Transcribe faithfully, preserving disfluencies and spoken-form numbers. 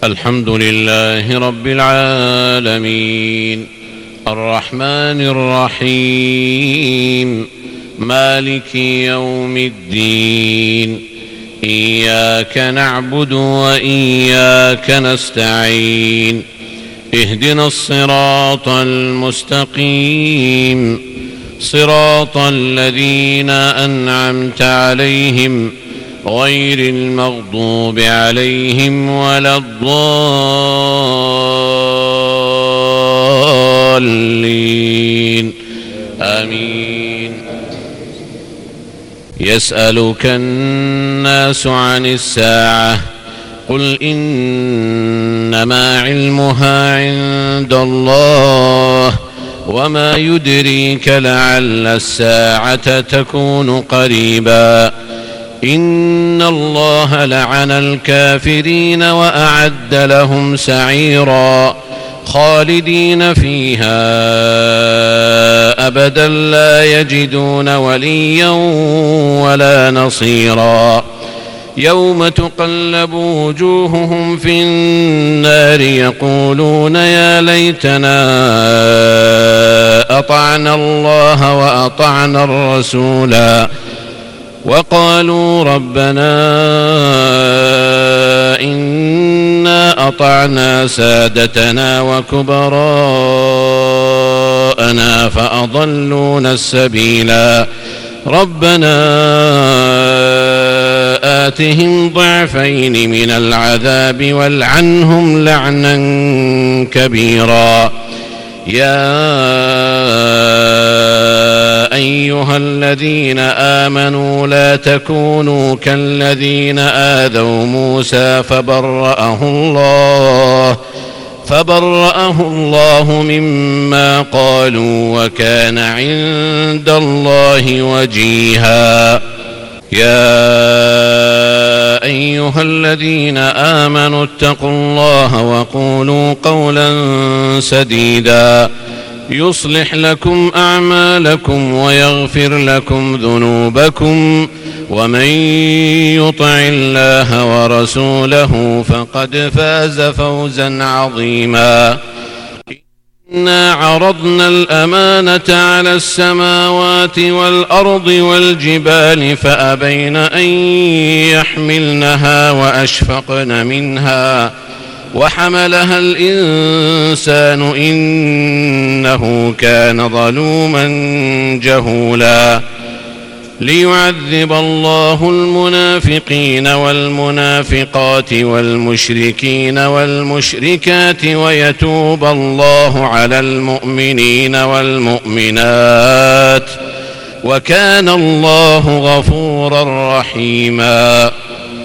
الحمد لله رب العالمين الرحمن الرحيم مالك يوم الدين إياك نعبد وإياك نستعين اهدنا الصراط المستقيم صراط الذين أنعمت عليهم غير المغضوب عليهم ولا الضالين آمين. يسألك الناس عن الساعة قل إنما علمها عند الله وما يدريك لعل الساعة تكون قريبا إن الله لعن الكافرين وأعد لهم سعيرا خالدين فيها أبدا لا يجدون وليا ولا نصيرا يوم تقلب وجوههم في النار يقولون يا ليتنا أطعنا الله وأطعنا الرسولا وقالوا ربنا إنا أطعنا سادتنا وكبراءنا فأضلونا السبيلا ربنا آتهم ضعفين من العذاب والعنهم لعنا كبيرا. يا أيها الذين آمنوا لا تكونوا كالذين آذوا موسى فبرأه الله فبرأه الله مما قالوا وكان عند الله وجيها. يا أيها الذين آمنوا اتقوا الله وقولوا قولا سديدا يصلح لكم أعمالكم ويغفر لكم ذنوبكم ومن يطع الله ورسوله فقد فاز فوزا عظيما. إنا عرضنا الأمانة على السماوات والأرض والجبال فأبين أن يحملنها وأشفقن منها وحملها الإنسان إنه كان ظلوما جهولا. ليعذب الله المنافقين والمنافقات والمشركين والمشركات ويتوب الله على المؤمنين والمؤمنات وكان الله غفورا رحيما.